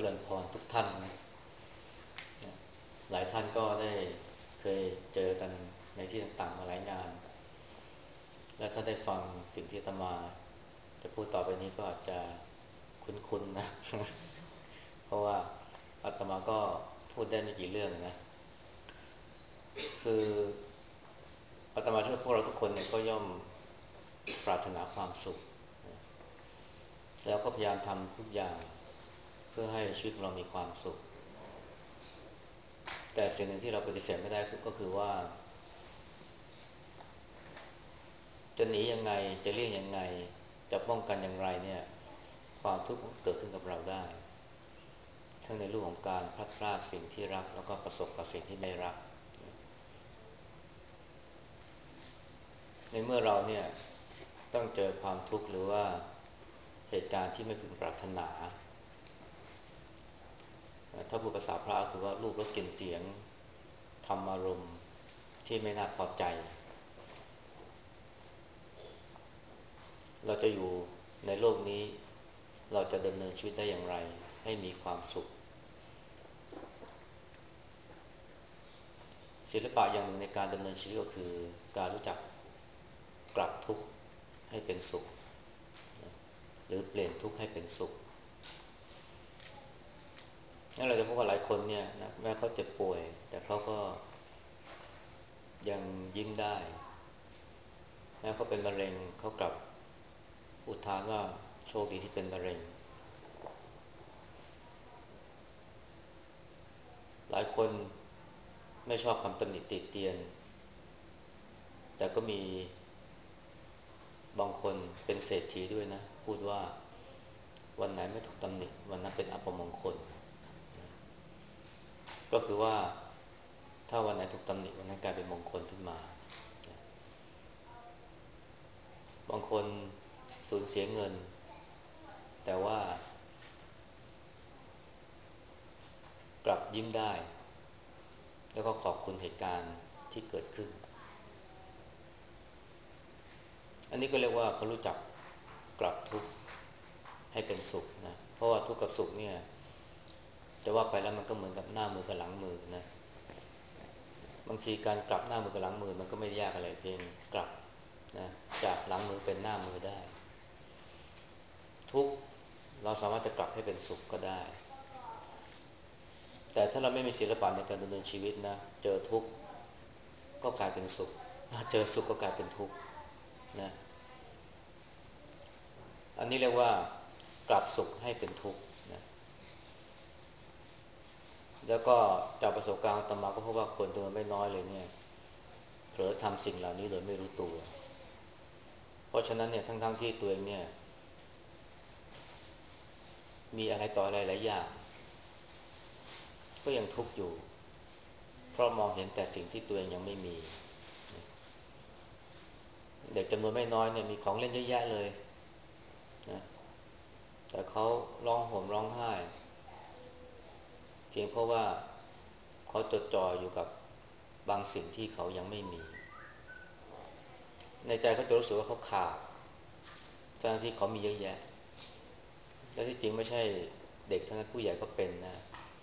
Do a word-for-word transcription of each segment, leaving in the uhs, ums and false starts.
ริญพรทุกท่านนะหลายท่านก็ได้เคยเจอกันในที่ต่างๆมาหลายงานและถ้าได้ฟังสิ่งที่อาตมาจะพูดต่อไปนี้ก็อาจจะคุ้นๆนะเพราะว่าอาตมาก็พูดได้ไม่กี่เรื่องนะคืออาตมาเชื่อพวกเราทุกคนเนี่ยก็ย่อมปรารถนาความสุขแล้วก็พยายามทำทุกอย่างเพื่อให้ชีวิตเรามีความสุขแต่สิ่งหนึ่งที่เราปฏิเสธไม่ได้ก็คือว่าจะหนียังไงจะเลี่ยงยังไงจะป้องกันอย่างไรเนี่ยความทุกข์เกิดขึ้นกับเราได้ทั้งในรูปของการพลัดพรากสิ่งที่รักแล้วก็ประสบกับสิ่งที่ไม่รักในเมื่อเราเนี่ยต้องเจอความทุกข์หรือว่าเหตุการณ์ที่ไม่พึงปรารถนาถ้าพูดภาษาพระก็คือว่ารูปรสกลิ่นเสียงธรรมารมณ์ที่ไม่น่าพอใจเราจะอยู่ในโลกนี้เราจะดำเนินชีวิตได้อย่างไรให้มีความสุขศิลปะอย่างหนึ่งในการดำเนินชีวิตก็คือการรู้จักกลับทุกข์ให้เป็นสุขหรือเปลี่ยนทุกข์ให้เป็นสุขนั่นเราจะพบว่าหลายคนเนี่ยนะแม้เขาเจ็บป่วยแต่เขาก็ยังยิ้มได้แม้เขาเป็นมะเร็งเขากลับอุทานว่าโชคดีที่เป็นมะเร็งหลายคนไม่ชอบคำตำหนิติเตียนแต่ก็มีบางคนเป็นเศรษฐีด้วยนะพูดว่าวันไหนไม่ถูกตำหนิวันนั้นเป็นอัปมงคลก็คือว่าถ้าวันไหนถูกตำหนิวันนั้นกลายเป็นมงคลขึ้นมาบางคนสูญเสียเงินแต่ว่ากลับยิ้มได้แล้วก็ขอบคุณเหตุการณ์ที่เกิดขึ้นอันนี้ก็เรียกว่าเขารู้จักกลับทุกข์ให้เป็นสุขนะเพราะว่าทุกข์กับสุขเนี่ยจะว่าไปแล้วมันก็เหมือนกับหน้ามือกับหลังมือนะบางทีการกลับหน้ามือกับหลังมือมันก็ไม่ได้ยากอะไรเพียงกลับนะจากหลังมือเป็นหน้ามือได้ทุกข์เราสามารถจะกลับให้เป็นสุขก็ได้แต่ถ้าเราไม่มีศิลปะในการดำเนินชีวิตนะเจอทุกข์ก็กลายเป็นสุขเจอสุขก็กลายเป็นทุกข์นะอันนี้เรียกว่ากลับสุขให้เป็นทุกข์นะแล้วก็จากประสบการณ์อาตมาก็พบว่าคนจำนวนไม่น้อยเลยเนี่ยเผลอทำสิ่งเหล่านี้โดยไม่รู้ตัวเพราะฉะนั้นเนี่ยทั้งๆที่ตัวเองเนี่ยมีอะไรต่ออะไรหลายอย่างก็ยังทุกข์อยู่เพราะมองเห็นแต่สิ่งที่ตัวเองยังไม่มีเด็กจำนวนไม่น้อยเนี่ยมีของเล่นเยอะแยะเลยนะแต่เขาร้องห่มร้องไห้เพียงเพราะว่าเขาจดจ่ออยู่กับบางสิ่งที่เขายังไม่มีในใจเขาจะรู้สึกว่าเขาขาดทั้งที่เขามีเยอะแยะและที่จริงไม่ใช่เด็กเท่านั้นผู้ใหญ่ก็เป็นนะ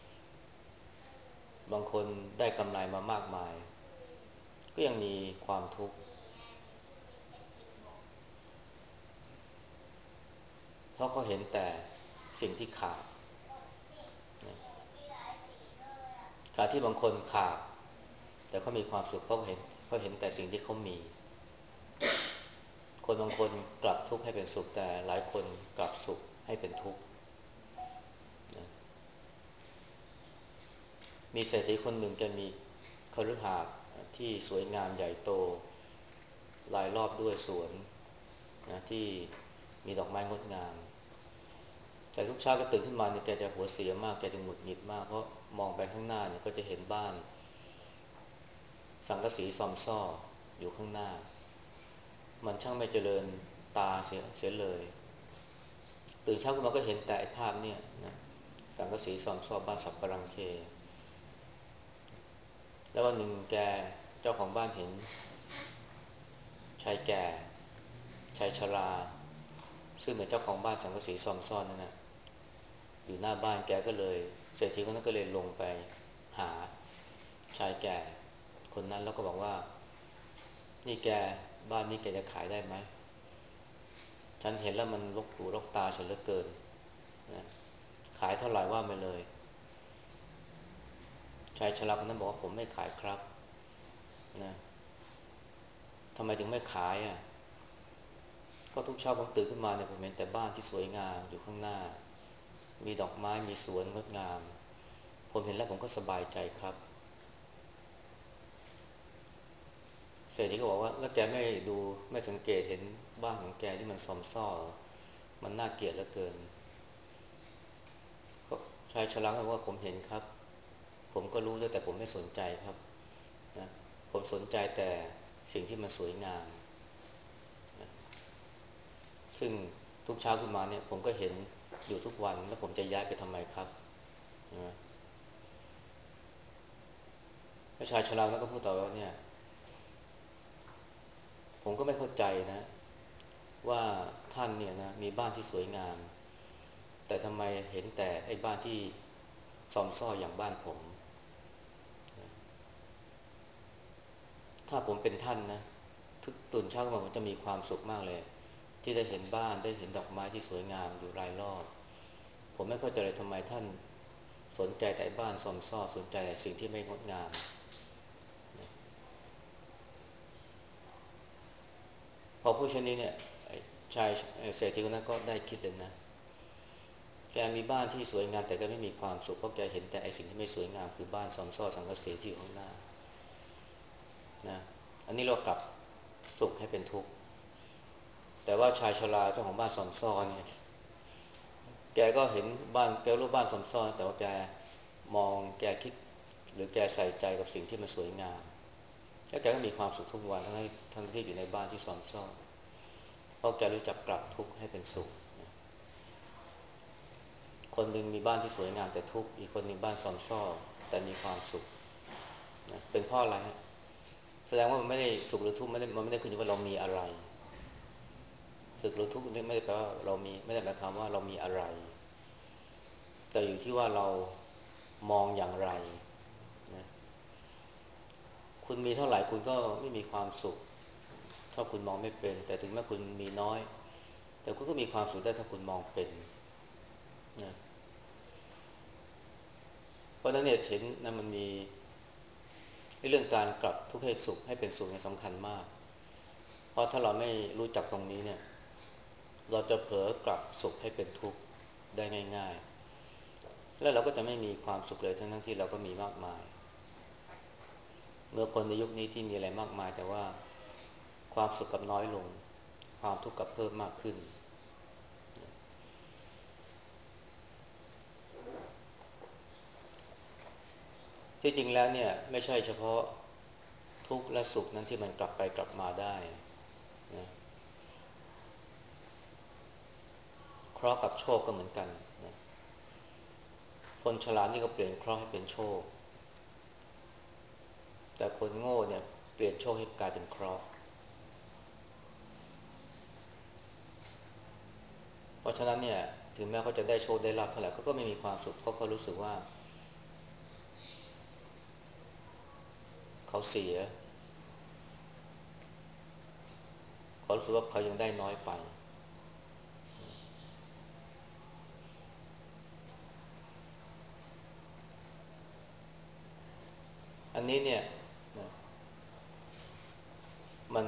บางคนได้กำไรมามากมายก็ยังมีความทุกข์เพราะเขาเห็นแต่สิ่งที่ขาดขาดที่บางคนขาดแต่เขามีความสุขเพราะเขาเห็นเขาเห็นแต่สิ่งที่เขามีคนบางคนกลับทุกข์ให้เป็นสุขแต่หลายคนกลับสุขให้เป็นทุกข์มีเศรษฐีคนหนึ่งแกมีคฤหาสน์ที่สวยงามใหญ่โตรายรอบด้วยสวนนะที่มีดอกไม้งดงามแต่ทุกเช้าก็ตื่นขึ้นมาเนี่ยแกจะหัวเสียมากแกจะหงุดหงิดมากเพราะมองไปข้างหน้าเนี่ยก็จะเห็นบ้านสังกะสีซอมซ่ออยู่ข้างหน้ามันช่างไม่เจริญตาเสียเสียเลยตื่นเช้าขึ้นมาก็เห็นแต่ภาพเนี่ยนะสังกะสีซอมซ่อบ้านสับปะรังเคแล้ววันหนึ่งแกเจ้าของบ้านเห็นชายแก่ชายชราซึ่งเป็นเจ้าของบ้านสังกะสีซอมซ่อนนั่นนะอยู่หน้าบ้านแกก็เลยเศรษฐีคนนั้นก็เลยลงไปหาชายแก่คนนั้นแล้วก็บอกว่านี่แกบ้านนี้แกจะขายได้ไหมฉันเห็นแล้วมันรกหูรกตาฉันเหลือเกินนะขายเท่าไหร่ว่าไปเลยชายชราคนนั้นบอกว่าผมไม่ขายครับนะทำไมถึงไม่ขายอ่ะก็ทุกเช้าผมตื่นขึ้นมาเนี่ยผมเห็นแต่บ้านที่สวยงามอยู่ข้างหน้ามีดอกไม้มีสวนงดงามผมเห็นแล้วผมก็สบายใจครับเศรษฐีก็บอกว่าแล้วแกไม่ดูไม่สังเกตเห็นบ้านของแกที่มันซอมซ่อมันน่าเกลียดเหลือเกินก็ชายชราก็บอกว่าผมเห็นครับผมก็รู้แล้วแต่ผมไม่สนใจครับนะผมสนใจแต่สิ่งที่มันสวยงามนะซึ่งทุกเช้าขึ้นมาเนี่ยผมก็เห็นอยู่ทุกวันแล้วผมจะย้ายไปทำไมครับนะชายชราก็พูดต่อว่าเนี่ยผมก็ไม่เข้าใจนะว่าท่านเนี่ยนะมีบ้านที่สวยงามแต่ทำไมเห็นแต่ไอ้บ้านที่ซอมซ่ออย่างบ้านผมถ้าผมเป็นท่านนะทุกตื่นเช้าขึ้นมาผมจะมีความสุขมากเลยที่ได้เห็นบ้านได้เห็นดอกไม้ที่สวยงามอยู่รายรอบผมไม่เข้าใจเลยทำไมท่านสนใจแต่บ้านซอมซ่อสนใจแต่สิ่งที่ไม่งดงามพอผู้ชนี้เนี่ยชายเศรษฐีคนนั้นก็ได้คิดเลยนะแกมีบ้านที่สวยงามแต่ก็ไม่มีความสุขเพราะแกเห็นแต่ไอ้สิ่งที่ไม่สวยงามคือบ้านซอมซ่อสังกะสีที่อยู่ข้างหน้านะอันนี้เรากลับสุขให้เป็นทุกข์แต่ว่าชายชราเจ้าของบ้านซอมซ่อเนี่ยแกก็เห็นบ้านแกรู้บ้านซอมซ่อแต่ว่าแกมองแกคิดหรือแกใส่ใจกับสิ่งที่มันสวยงามแล้วแกก็มีความสุขทุกวันทั้งที่ทั้งที่อยู่ในบ้านที่ซอมซ่อเพราะแกรู้จักกลับทุกข์ให้เป็นสุขคนหนึ่งมีบ้านที่สวยงามแต่ทุกข์อีกคนหนึ่งบ้านซอมซ่อแต่มีความสุขนะเป็นเพราะอะไรฮะแสดงว่ามันไม่ได้สุขหรือทุกข์ไม่ได้มันไม่ได้ขึ้นอยู่ว่าเรามีอะไรสุขหรือทุกข์ไม่ได้แปลว่าเรามีไม่ได้หมายความว่าเรามีอะไรแต่อยู่ที่ว่าเรามองอย่างไรนะคุณมีเท่าไหร่คุณก็ไม่มีความสุขถ้าคุณมองไม่เป็นแต่ถึงแม้คุณมีน้อยแต่คุณก็มีความสุขได้ถ้าคุณมองเป็นนะเพราะฉะนั้นเนี่ยเห็นนะมันมีเรื่องการกลับทุกข์ให้สุขให้เป็นสุขเนี่ยสำคัญมากเพราะถ้าเราไม่รู้จักตรงนี้เนี่ยเราจะเผลอกลับสุขให้เป็นทุกข์ได้ง่ายๆแล้วเราก็จะไม่มีความสุขเลยทั้งๆที่เราก็มีมากมายเมื่อคนในยุคนี้ที่มีอะไรมากมายแต่ว่าความสุขกับน้อยลงความทุกข์กับเพิ่มมากขึ้นที่จริงแล้วเนี่ยไม่ใช่เฉพาะทุกข์และสุขนั้นที่มันกลับไปกลับมาได้นะเคราะห์กับโชคก็เหมือนกันนะคนฉลาดนี่ก็เปลี่ยนเคราะห์ให้เป็นโชคแต่คนโง่เนี่ยเปลี่ยนโชคให้กลายเป็นเคราะห์เพราะฉะนั้นเนี่ยถึงแม้เขาจะได้โชคได้ลาภเท่าไหร่เขาก็ไม่มีความสุขเพราะเขารู้สึกว่าเขาเสียเขารู้สึกว่าเขายังได้น้อยไปอันนี้เนี่ยนะมัน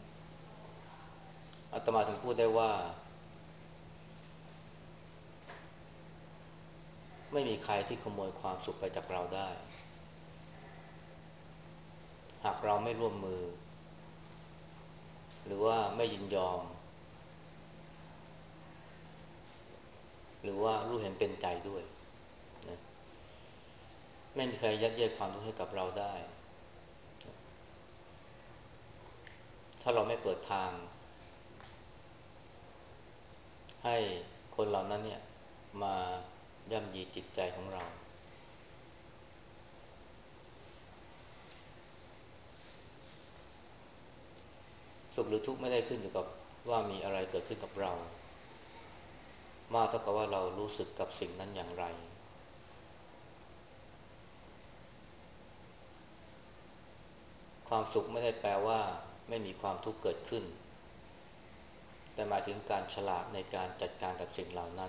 อาตมาถึงพูดได้ว่าไม่มีใครที่ขโมยความสุขไปจากเราได้หากเราไม่ร่วมมือหรือว่าไม่ยินยอมหรือว่ารู้เห็นเป็นใจด้วยนะไม่มีใครยัดเยียดความทุกข์ให้กับเราได้ถ้าเราไม่เปิดทางให้คนเหล่านั้นเนี่ยมาย่ำยีจิตใจของเราสุขหรือทุกข์ไม่ได้ขึ้นอยู่กับว่ามีอะไรเกิดขึ้นกับเรามากเท่ากับว่าเรารู้สึกกับสิ่งนั้นอย่างไรความสุขไม่ได้แปลว่าไม่มีความทุกข์เกิดขึ้นแต่หมายถึงการฉลาดในการจัดการกับสิ่งเหล่านั้น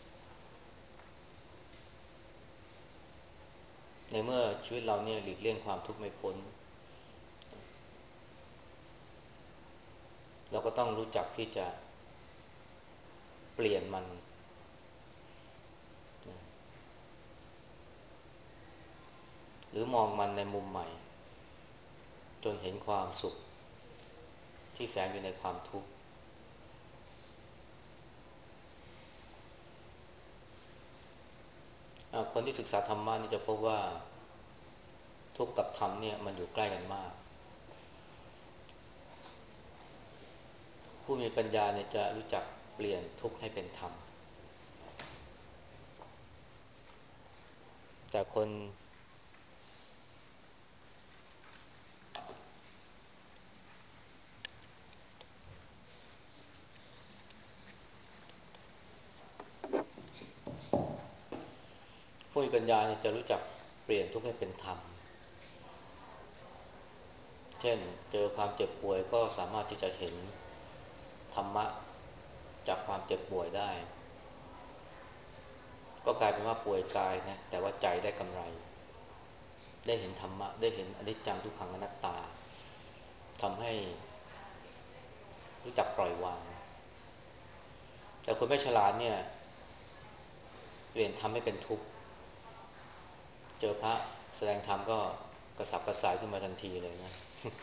ในเมื่อชีวิตเราเนี่ยหลีกเลี่ยงความทุกข์ไม่พ้นเราก็ต้องรู้จักที่จะเปลี่ยนมันหรือมองมันในมุมใหม่จนเห็นความสุขที่แฝงอยู่ในความทุกข์คนที่ศึกษาธรรมะนี่จะพบว่าทุกข์กับธรรมเนี่ยมันอยู่ใกล้กันมากผู้มีปัญญาเนี่ยจะรู้จักเปลี่ยนทุกข์ให้เป็นธรรมแต่คนผู้มีปัญญาเนี่ยจะรู้จักเปลี่ยนทุกข์ให้เป็นธรรมเช่นเจอความเจ็บป่วยก็สามารถที่จะเห็นธรรมะจากความเจ็บป่วยได้ก็กลายเป็นว่าป่วยกายนะแต่ว่าใจได้กำไรได้เห็นธรรมะได้เห็นอนิจจังทุกขังอนัตตาทำให้รู้จักปล่อยวางแต่คนไม่ฉลาดเนี่ยเปลี่ยนธรรมให้เป็นทุกข์เจอพระแสดงธรรมก็กระสับกระส่ายขึ้นมาทันทีเลยนะ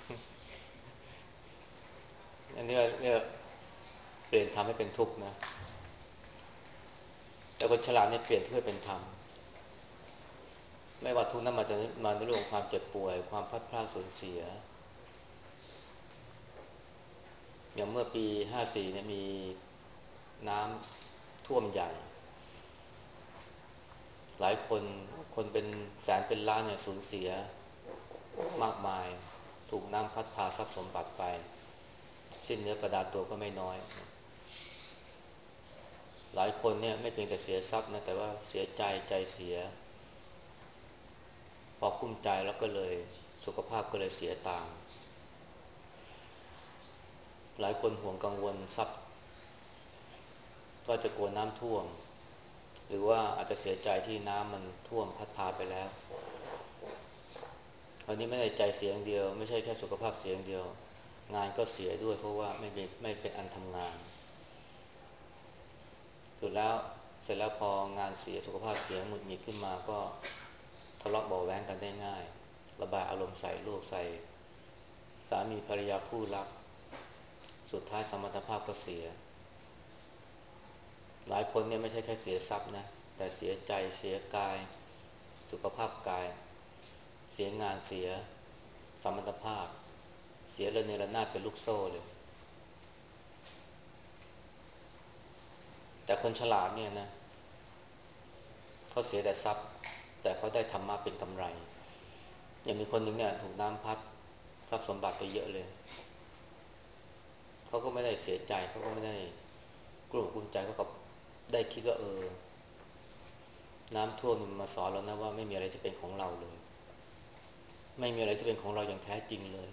อันนี้เรียกเปลี่ยนธรรมให้เป็นทุกข์นะแต่คนฉลาดเนี่ยเปลี่ยนทุกข์ให้เป็นธรรมไม่ว่าทุกข์นั้นมาจะมาในเรื่องของความเจ็บป่วยความพลาดพลาดสูญเสียอย่างเมื่อปีห้าสี่เนี่ยมีน้ำท่วมใหญ่หลายคนคนเป็นแสนเป็นล้านเนี่ยสูญเสียมากมายถูกน้ำพัดพาทรัพย์สมบัติไปสิ้นเนื้อประดาตัวก็ไม่น้อยหลายคนเนี่ยไม่เพียงแต่เสียทรัพย์นะแต่ว่าเสียใจใจเสียพอกุ้มใจแล้วก็เลยสุขภาพก็เลยเสียตามหลายคนห่วงกังวลทรัพย์ก็จะกลัวน้ำท่วมหรือว่าอาจจะเสียใจที่น้ำมันท่วมพัดพาไปแล้วคราวนี้ไม่ได้ใจเสียอย่างเดียวไม่ใช่แค่สุขภาพเสียอย่างเดียวงานก็เสียด้วยเพราะว่าไม่เป็นไม่เป็นอันทำงานสุดแล้วเสร็จแล้วพองานเสียสุขภาพเสียหงุดหงิดขึ้นมาก็ทะเลาะเบาะแว้งกันได้ง่ายระบายอารมณ์ใส่ลูกใส่สามีภรรยาคู่รักสุดท้ายสมรรถภาพก็เสียหลายคนเนี่ยไม่ใช่แค่เสียทรัพย์นะแต่เสียใจเสียกายสุขภาพกายเสียงานเสียสมรรถภาพเสียระเนระนาดเป็นลูกโซ่เลยแต่คนฉลาดเนี่ยนะเขาเสียแต่ทรัพย์แต่เขาได้ธรรมะเป็นกำไรอย่างมีคนหนึ่งเนี่ยถูกน้ำพัดทรัพย์สมบัติไปเยอะเลยเขาก็ไม่ได้เสียใจเขาก็ไม่ได้กลุ้มกุ้มใจเขาก็ได้คิดว่าเออน้ำท่วมมันมาสอนเรานะว่าไม่มีอะไรที่เป็นของเราเลยไม่มีอะไรที่เป็นของเราอย่างแท้จริงเลย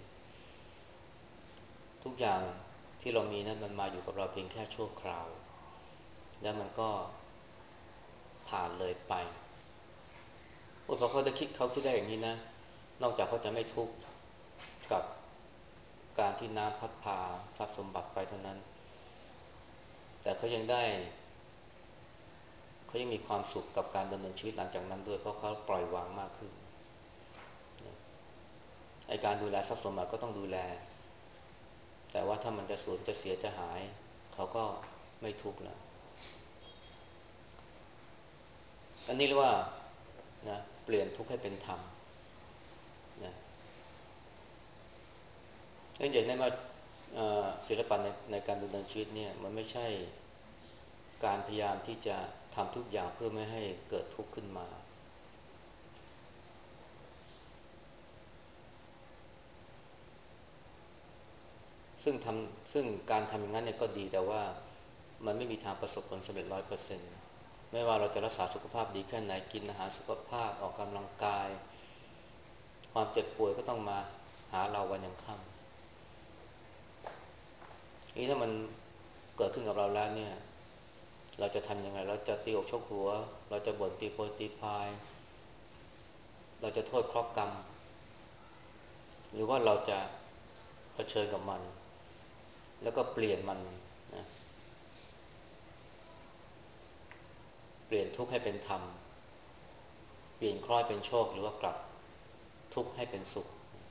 ทุกอย่างที่เรามีนั้นมันมาอยู่กับเราเพียงแค่ชั่วคราวแล้วมันก็ผ่านเลยไปโอ้พอเขาได้คิดเขาคิดได้อย่างนี้นะนอกจากเขาจะไม่ทุกข์กับการที่น้ำพัดพาทรัพย์สมบัติไปเท่านั้นแต่เขายังได้เขายังมีความสุขกับการดำเนินชีวิตหลังจากนั้นด้วยเพราะเขาปล่อยวางมากขึ้นไอการดูแลทรัพย์สมบัติก็ต้องดูแลแต่ว่าถ้ามันจะสูญจะเสียจะหายเขาก็ไม่ทุกข์แล้วอันนี้เรียกว่านะเปลี่ยนทุกข์ให้เป็นธรรมนะนั่นอย่างนั้นว่าศิลปะในในการดำเนินชีวิตเนี่ยมันไม่ใช่การพยายามที่จะทำทุกอย่างเพื่อไม่ให้เกิดทุกข์ขึ้นมาซึ่งทำซึ่งการทำอย่างนั้นเนี่ยก็ดีแต่ว่ามันไม่มีทางประสบผลสำเร็จร้อยเปอร์เซ็นต์ไม่ว่าเราจะรักษาสุขภาพดีแค่ไหนกินอาหารสุขภาพออกกำลังกายความเจ็บป่วยก็ต้องมาหาเราวันยังค่ำนี่ถ้ามันเกิดขึ้นกับเราแล้วเนี่ยเราจะทำยังไงเราจะตีอกชกหัวเราจะบ่นตีโพยตีพายเราจะโทษเคราะห์กรรมหรือว่าเราจะเผชิญกับมันแล้วก็เปลี่ยนมันนะเปลี่ยนทุกข์ให้เป็นธรรมเปลี่ยนเคราะห์เป็นโชคหรือว่ากลับทุกข์ให้เป็นสุข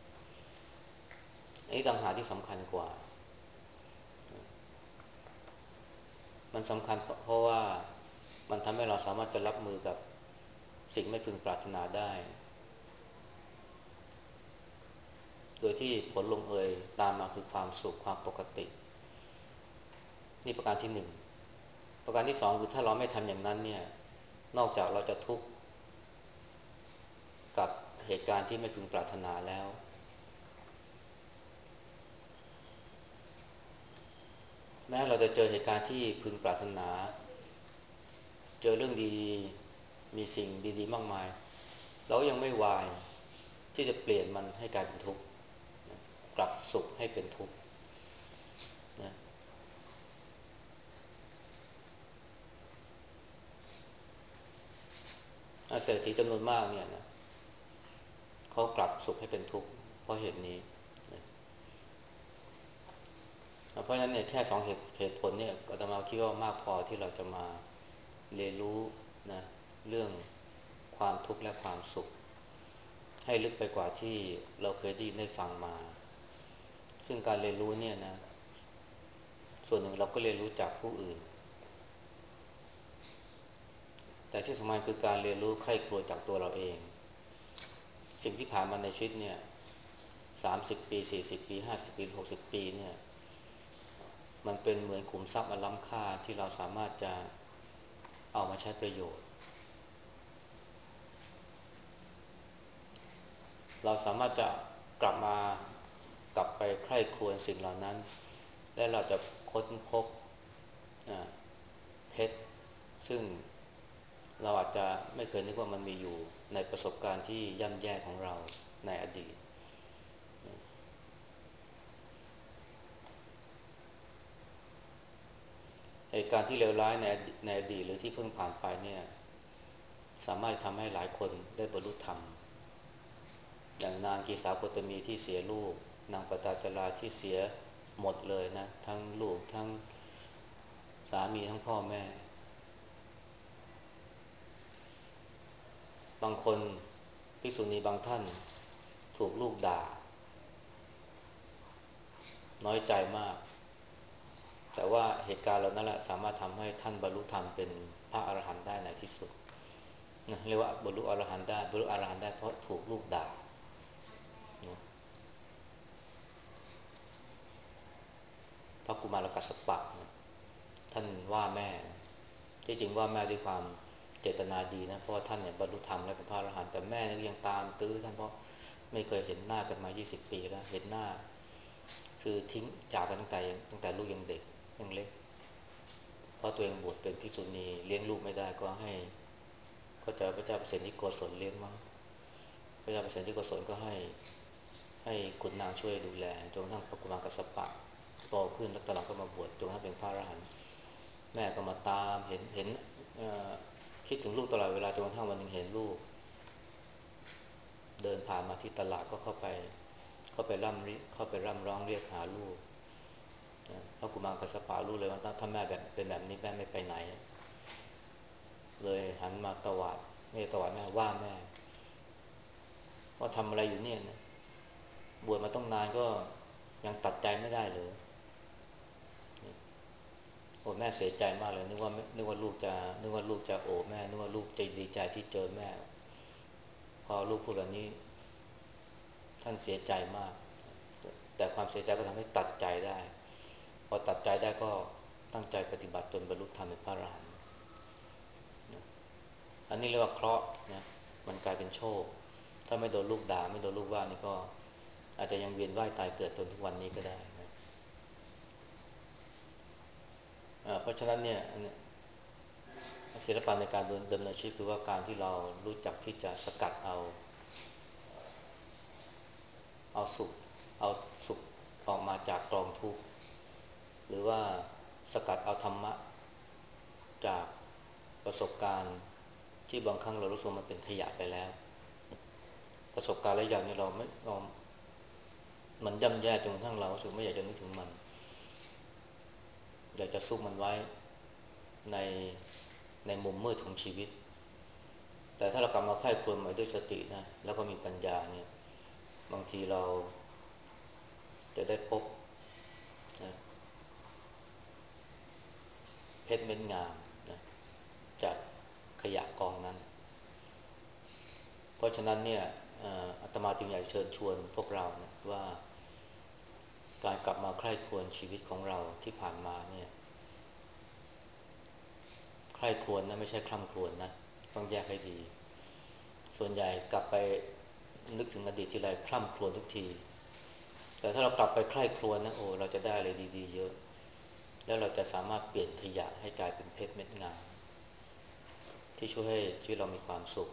อันนี้ต่างหากที่สำคัญกว่ามันสำคัญเพราะว่ามันทำให้เราสามารถจะรับมือกับสิ่งไม่พึงปรารถนาได้โดยที่ผลลงเอยตามมาคือความสุขความปกตินี่ประการที่หนึ่งประการที่สองคือถ้าเราไม่ทำอย่างนั้นเนี่ยนอกจากเราจะทุกข์กับเหตุการณ์ที่ไม่พึงปรารถนาแล้วแม้เราจะเจอเหตุการณ์ที่พึงปรารถนาเจอเรื่องดีๆมีสิ่งดีๆมากมายเรายังไม่วายที่จะเปลี่ยนมันให้กลายเป็นทุกข์กลับสุขให้เป็นทุกข์นะเศรษฐีจำนวนมากเนี่ยนะเขากลับสุขให้เป็นทุกข์เพราะเหตุนี้นะเพราะฉะนั้นเนี่ยแค่สองเหตุเหตุผลเนี่ยอาตมาคิดว่ามากพอที่เราจะมาเรียนรู้นะเรื่องความทุกข์และความสุขให้ลึกไปกว่าที่เราเคยได้ยินได้ฟังมาซึ่งการเรียนรู้เนี่ยนะส่วนหนึ่งเราก็เรียนรู้จากผู้อื่นแต่ที่สำคัญคือการเรียนรู้ใคร่ครวญจากตัวเราเองสิ่งที่ผ่านมาในชีวิตเนี่ยสามสิบปีสี่สิบปีห้าสิบปีหกสิบปีเนี่ยมันเป็นเหมือนขุมทรัพย์อันล้ำค่าที่เราสามารถจะเอามาใช้ประโยชน์เราสามารถจะกลับมากลับไปใคร่ครวญสิ่งเหล่านั้นและเราจะค้นพบเพชรซึ่งเราอาจจะไม่เคยนึกว่ามันมีอยู่ในประสบการณ์ที่ย่ำแย่ของเราในอดีตเหตุการณ์ที่เลวร้ายในในอดีตหรือที่เพิ่งผ่านไปเนี่ยสามารถทำให้หลายคนได้บรรลุธรรมอย่างนางกีสาโคตมีที่เสียลูกนางปตาจาราที่เสียหมดเลยนะทั้งลูกทั้งสามีทั้งพ่อแม่บางคนภิกษุณีบางท่านถูกลูกด่าน้อยใจมากแต่ว่าเหตุการณ์เหล่านั้นแหละสามารถทำให้ท่านบรรลุธรรมเป็นพระอรหันต์ได้ในที่สุดนะเรียกว่าบรรลุอรหันต์ได้บรรลุอรหันต์ได้เพราะถูกลูกด่านะพระกุมารกัสสปะนะท่านว่าแม่ที่จริงว่าแม่ด้วยความเจตนาดีนะเพราะว่าท่านเนี่ยบรรลุธรรมและเป็นพระอรหันต์แต่แม่ก็ยังตามตื้อท่านเพราะไม่เคยเห็นหน้ากันมายี่สิบปีแล้วเห็นหน้าคือทิ้งจากกันตั้งแต่ตั้งแต่ลูกยังเด็กยังเล็กเพราะตัวเองบวชเป็นภิกษุณีเลี้ยงลูกไม่ได้ก็ให้ก็จะพระเจ้าเปรตที่โกศลเลี้ยงมั้งพระเจ้าเปรตที่โกศลก็ให้ให้ขุนนางช่วยดูแลจนกระทั่งพระกุมารกัสสปะโตขึ้นแล้วตอนหลังก็มาบวชจนกระทั่งเป็นพระอรหันต์แม่ก็มาตามเห็นเห็นคิดถึงลูกตลอดเวลาจนกระทั่งวันหนึ่งเห็นลูกเดินผ่านมาที่ตลาดก็เข้าไปเข้าไปร่ำเข้าไปร่ำร้องเรียกหาลูกพระกุมารกัสสปะรู้เลยว่าถ้าแม่แบบเป็นแบบนี้แม่ไม่ไปไหนเลยหันมาตวาดไม่ตวาดแม่ว่าแม่ว่าทำอะไรอยู่เนี่ยบวชมาต้องนานก็ยังตัดใจไม่ได้เลยโอ้แม่เสียใจมากเลยนึกว่านึกว่าลูกจะนึกว่าลูกจะโอ้แม่นึกว่าลูกจะดีใจที่เจอแม่พอลูกพูดแบบนี้ท่านเสียใจมากแต่ความเสียใจก็ทำให้ตัดใจได้พอตัดใจได้ก็ตั้งใจปฏิบัติจนบรรลุธรรมเป็นพระอรหันต์อันนี้เรียกว่าเคราะห์นะมันกลายเป็นโชคถ้าไม่โดนลูกด่าไม่โดนลูกว่านี่ก็อาจจะยังเวียนว่ายตายเกิดจนทุกวันนี้ก็ได้นะเพราะฉะนั้นเนี่ยศิลปะในการดำเนินชีวิตคือว่าการที่เรารู้จักที่จะสกัดเอาเอาสุขเอาสุขออกมาจากกองทุกข์หรือว่าสกัดเอาธรรมะจากประสบการณ์ที่บางครั้งเรารู้สึกมันเป็นขยะไปแล้วประสบการณ์หลายอย่างนี้เราไม่เรามันย่ำแย่จนกระทั่งเรารู้สึกไม่อยากจะนึกถึงมันอยากจะซุกมันไว้ในในมุมมืดของชีวิตแต่ถ้าเรากลับมาไข้ควรใหม่ด้วยสตินะแล้วก็มีปัญญาเนี่ยบางทีเราจะได้พบนะเพชรเม็ดงามนะจากขยะกองนั้นเพราะฉะนั้นเนี่ยอาตมาจึงอยากเชิญชวนพวกเรานะว่าการกลับมาใคร่ครวญชีวิตของเราที่ผ่านมาเนี่ยใคร่ครวญนะไม่ใช่คร่ำครวญนะต้องแยกให้ดีส่วนใหญ่กลับไปนึกถึงอดีตทีไรคร่ำครวญทุกทีแต่ถ้าเรากลับไปใคร่ครวญนะโอ้เราจะได้อะไรดีๆเยอะแล้วเราจะสามารถเปลี่ยนขยะให้กลายเป็นเพชรเม็ดงามที่ช่วยให้ชีวิตเรามีความสุข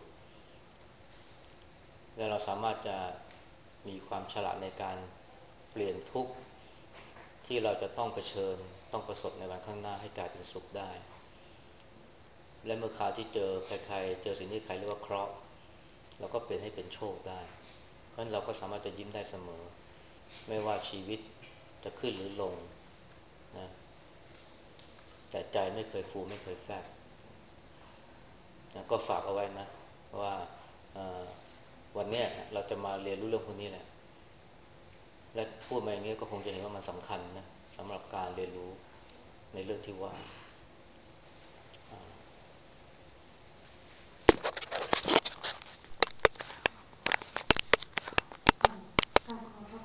และเราสามารถจะมีความฉลาดในการเปลี่ยนทุกข์ที่เราจะต้องเผชิญต้องประสบในวันข้างหน้าให้กลายเป็นสุขได้และเมื่อคราวที่เจอใครๆเจอสิ่งที่ใครเรียกว่าเคราะห์เราก็เปลี่ยนให้เป็นโชคได้เพราะฉะนั้นเราก็สามารถจะยิ้มได้เสมอไม่ว่าชีวิตจะขึ้นหรือลงนะแต่ใจไม่เคยฟูไม่เคยแฟบนะก็ฝากเอาไว้นะว่าวันนี้เราจะมาเรียนรู้เรื่องพวกนี้แหละและพูดมาอย่างนี้ก็คงจะเห็นว่ามันสำคัญนะสำหรับการเรียนรู้ในเรื่องที่ว่า